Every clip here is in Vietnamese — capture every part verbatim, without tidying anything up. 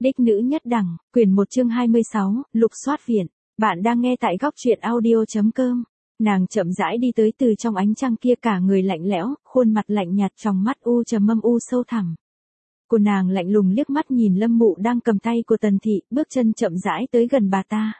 Đích nữ nhất đẳng, quyển một chương hai mươi sáu, lục soát viện. Bạn đang nghe tại góc truyện audio.com. Nàng chậm rãi đi tới từ trong ánh trăng kia, cả người lạnh lẽo, khuôn mặt lạnh nhạt, trong mắt u trầm âm u sâu thẳm. Của nàng lạnh lùng liếc mắt nhìn Lâm Mụ đang cầm tay của Tần Thị, bước chân chậm rãi tới gần bà ta.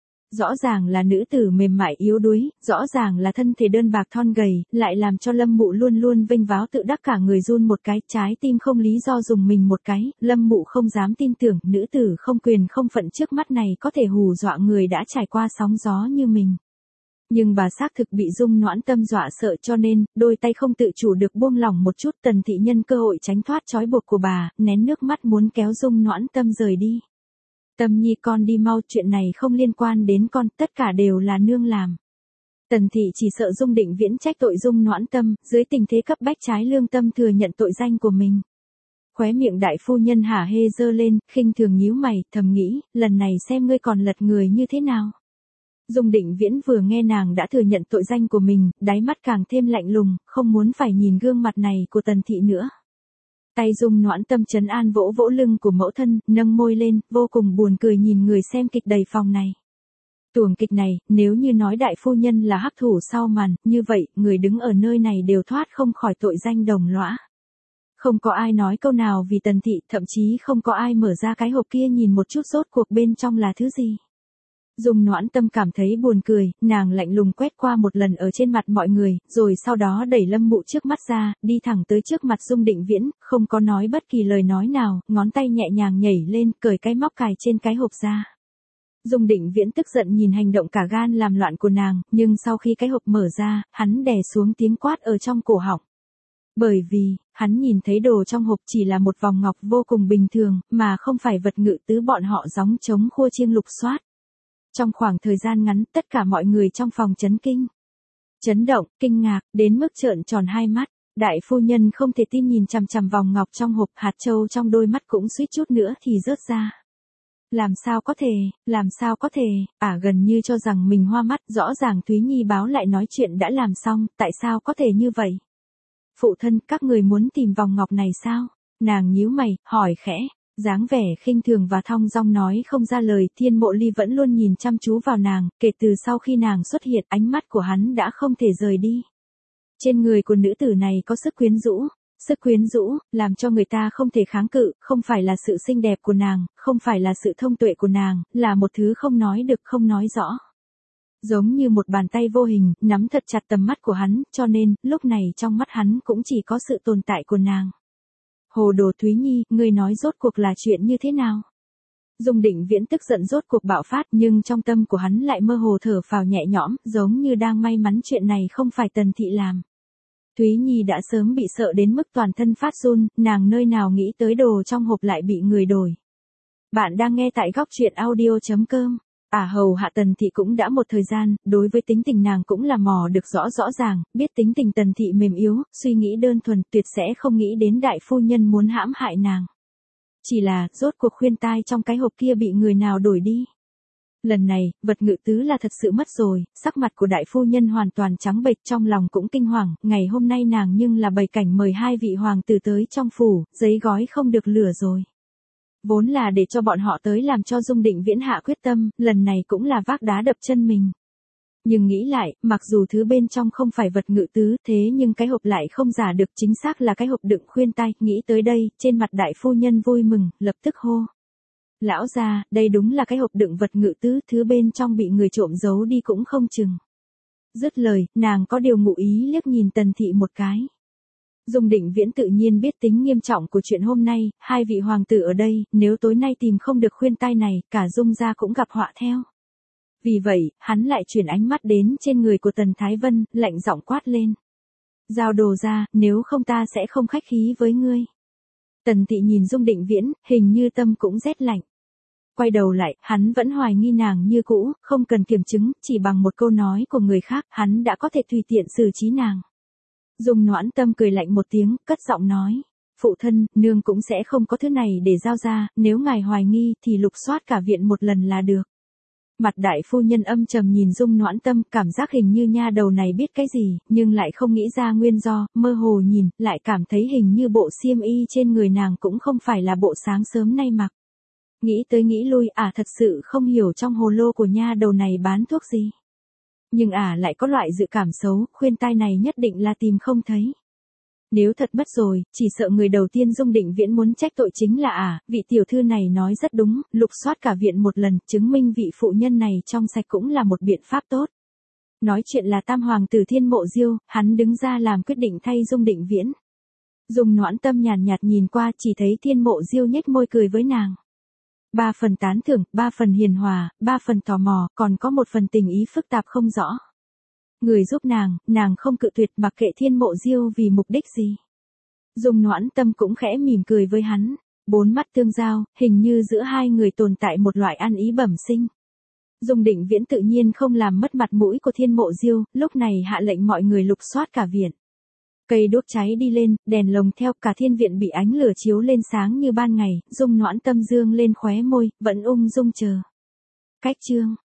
Rõ ràng là nữ tử mềm mại yếu đuối, rõ ràng là thân thể đơn bạc thon gầy, lại làm cho Lâm Mụ luôn luôn vênh váo tự đắc, cả người run một cái, trái tim không lý do dùng mình một cái. Lâm Mụ không dám tin tưởng nữ tử không quyền không phận trước mắt này có thể hù dọa người đã trải qua sóng gió như mình. Nhưng bà xác thực bị Dung Noãn Tâm dọa sợ, cho nên đôi tay không tự chủ được buông lỏng một chút. Tần Thị nhân cơ hội tránh thoát trói buộc của bà, nén nước mắt muốn kéo Dung Noãn Tâm rời đi. Tâm nhi, con đi mau, chuyện này không liên quan đến con, tất cả đều là nương làm. Tần Thị chỉ sợ Dung Định Viễn trách tội Dung Noãn Tâm, dưới tình thế cấp bách trái lương tâm thừa nhận tội danh của mình. Khóe miệng đại phu nhân hả hê giơ lên, khinh thường nhíu mày, thầm nghĩ, lần này xem ngươi còn lật người như thế nào. Dung Định Viễn vừa nghe nàng đã thừa nhận tội danh của mình, đáy mắt càng thêm lạnh lùng, không muốn phải nhìn gương mặt này của Tần Thị nữa. Tay Dung Noãn Tâm trấn an vỗ vỗ lưng của mẫu thân, nâng môi lên, vô cùng buồn cười nhìn người xem kịch đầy phòng này. Tuồng kịch này, nếu như nói đại phu nhân là hắc thủ sau màn, như vậy, người đứng ở nơi này đều thoát không khỏi tội danh đồng lõa. Không có ai nói câu nào vì Tần Thị, thậm chí không có ai mở ra cái hộp kia nhìn một chút rốt cuộc bên trong là thứ gì. Dung Noãn Tâm cảm thấy buồn cười, nàng lạnh lùng quét qua một lần ở trên mặt mọi người, rồi sau đó đẩy Lâm Mụ trước mắt ra, đi thẳng tới trước mặt Dung Định Viễn, không có nói bất kỳ lời nói nào, ngón tay nhẹ nhàng nhảy lên, cởi cái móc cài trên cái hộp ra. Dung Định Viễn tức giận nhìn hành động cả gan làm loạn của nàng, nhưng sau khi cái hộp mở ra, hắn đè xuống tiếng quát ở trong cổ họng. Bởi vì, hắn nhìn thấy đồ trong hộp chỉ là một vòng ngọc vô cùng bình thường, mà không phải vật ngự tứ bọn họ gióng trống khua chiêng lục soát. Trong khoảng thời gian ngắn, tất cả mọi người trong phòng chấn kinh. Chấn động, kinh ngạc, đến mức trợn tròn hai mắt. Đại phu nhân không thể tin nhìn chằm chằm vòng ngọc trong hộp, hạt châu trong đôi mắt cũng suýt chút nữa thì rớt ra. Làm sao có thể, làm sao có thể, à gần như cho rằng mình hoa mắt, rõ ràng Thúy Nhi báo lại nói chuyện đã làm xong, tại sao có thể như vậy? Phụ thân, các người muốn tìm vòng ngọc này sao? Nàng nhíu mày, hỏi khẽ. Dáng vẻ khinh thường và thong dong nói không ra lời, Thiên Mộ Ly vẫn luôn nhìn chăm chú vào nàng, kể từ sau khi nàng xuất hiện, ánh mắt của hắn đã không thể rời đi. Trên người của nữ tử này có sức quyến rũ, sức quyến rũ, làm cho người ta không thể kháng cự, không phải là sự xinh đẹp của nàng, không phải là sự thông tuệ của nàng, là một thứ không nói được, không nói rõ. Giống như một bàn tay vô hình, nắm thật chặt tầm mắt của hắn, cho nên, lúc này trong mắt hắn cũng chỉ có sự tồn tại của nàng. Hồ đồ Thúy Nhi, ngươi nói rốt cuộc là chuyện như thế nào? Dung Định Viễn tức giận rốt cuộc bạo phát, nhưng trong tâm của hắn lại mơ hồ thở phào nhẹ nhõm, giống như đang may mắn chuyện này không phải Tần Thị làm. Thúy Nhi đã sớm bị sợ đến mức toàn thân phát run, nàng nơi nào nghĩ tới đồ trong hộp lại bị người đổi. Bạn đang nghe tại góc truyện audio.com. À hầu hạ Tần Thị cũng đã một thời gian, đối với tính tình nàng cũng là mò được rõ rõ ràng, biết tính tình Tần Thị mềm yếu, suy nghĩ đơn thuần, tuyệt sẽ không nghĩ đến đại phu nhân muốn hãm hại nàng. Chỉ là, rốt cuộc khuyên tai trong cái hộp kia bị người nào đổi đi. Lần này, vật ngự tứ là thật sự mất rồi, sắc mặt của đại phu nhân hoàn toàn trắng bệch, trong lòng cũng kinh hoàng, ngày hôm nay nàng nhưng là bày cảnh mời hai vị hoàng tử tới trong phủ, giấy gói không được lửa rồi. Vốn là để cho bọn họ tới làm cho Dung Định Viễn hạ quyết tâm, lần này cũng là vác đá đập chân mình. Nhưng nghĩ lại, mặc dù thứ bên trong không phải vật ngự tứ, thế nhưng cái hộp lại không giả được, chính xác là cái hộp đựng khuyên tai, nghĩ tới đây, trên mặt đại phu nhân vui mừng, lập tức hô. Lão gia, đây đúng là cái hộp đựng vật ngự tứ, thứ bên trong bị người trộm giấu đi cũng không chừng. Dứt lời, nàng có điều ngụ ý liếc nhìn Tần Thị một cái. Dung Định Viễn tự nhiên biết tính nghiêm trọng của chuyện hôm nay, hai vị hoàng tử ở đây, nếu tối nay tìm không được khuyên tai này, cả Dung gia cũng gặp họa theo. Vì vậy, hắn lại chuyển ánh mắt đến trên người của Tần Thái Vân, lạnh giọng quát lên. Giao đồ ra, nếu không ta sẽ không khách khí với ngươi. Tần Thị nhìn Dung Định Viễn, hình như tâm cũng rét lạnh. Quay đầu lại, hắn vẫn hoài nghi nàng như cũ, không cần kiểm chứng, chỉ bằng một câu nói của người khác, hắn đã có thể tùy tiện xử trí nàng. Dung Noãn Tâm cười lạnh một tiếng, cất giọng nói. Phụ thân, nương cũng sẽ không có thứ này để giao ra, nếu ngài hoài nghi thì lục soát cả viện một lần là được. Mặt đại phu nhân âm trầm nhìn Dung Noãn Tâm, cảm giác hình như nha đầu này biết cái gì, nhưng lại không nghĩ ra nguyên do, mơ hồ nhìn, lại cảm thấy hình như bộ xiêm y trên người nàng cũng không phải là bộ sáng sớm nay mặc. Nghĩ tới nghĩ lui ả thật sự không hiểu trong hồ lô của nha đầu này bán thuốc gì. Nhưng ả lại có loại dự cảm xấu, khuyên tai này nhất định là tìm không thấy. Nếu thật mất rồi, chỉ sợ người đầu tiên Dung Định Viễn muốn trách tội chính là ả, vị tiểu thư này nói rất đúng, lục soát cả viện một lần, chứng minh vị phụ nhân này trong sạch cũng là một biện pháp tốt. Nói chuyện là tam hoàng tử Thiên Mộ Diêu, hắn đứng ra làm quyết định thay Dung Định Viễn. Dung Noãn Tâm nhàn nhạt nhìn qua chỉ thấy Thiên Mộ Diêu nhếch môi cười với nàng. Ba phần tán thưởng, ba phần hiền hòa, ba phần tò mò, còn có một phần tình ý phức tạp không rõ. Người giúp nàng, nàng không cự tuyệt mặc kệ Thiên Mộ Diêu vì mục đích gì. Dung Noãn Tâm cũng khẽ mỉm cười với hắn, bốn mắt tương giao, hình như giữa hai người tồn tại một loại ăn ý bẩm sinh. Dung Định Viễn tự nhiên không làm mất mặt mũi của Thiên Mộ Diêu, lúc này hạ lệnh mọi người lục soát cả viện. Cây đuốc cháy đi lên, đèn lồng theo cả thiên viện bị ánh lửa chiếu lên sáng như ban ngày, Dung Noãn Tâm dương lên khóe môi, vẫn ung dung chờ. Cách chương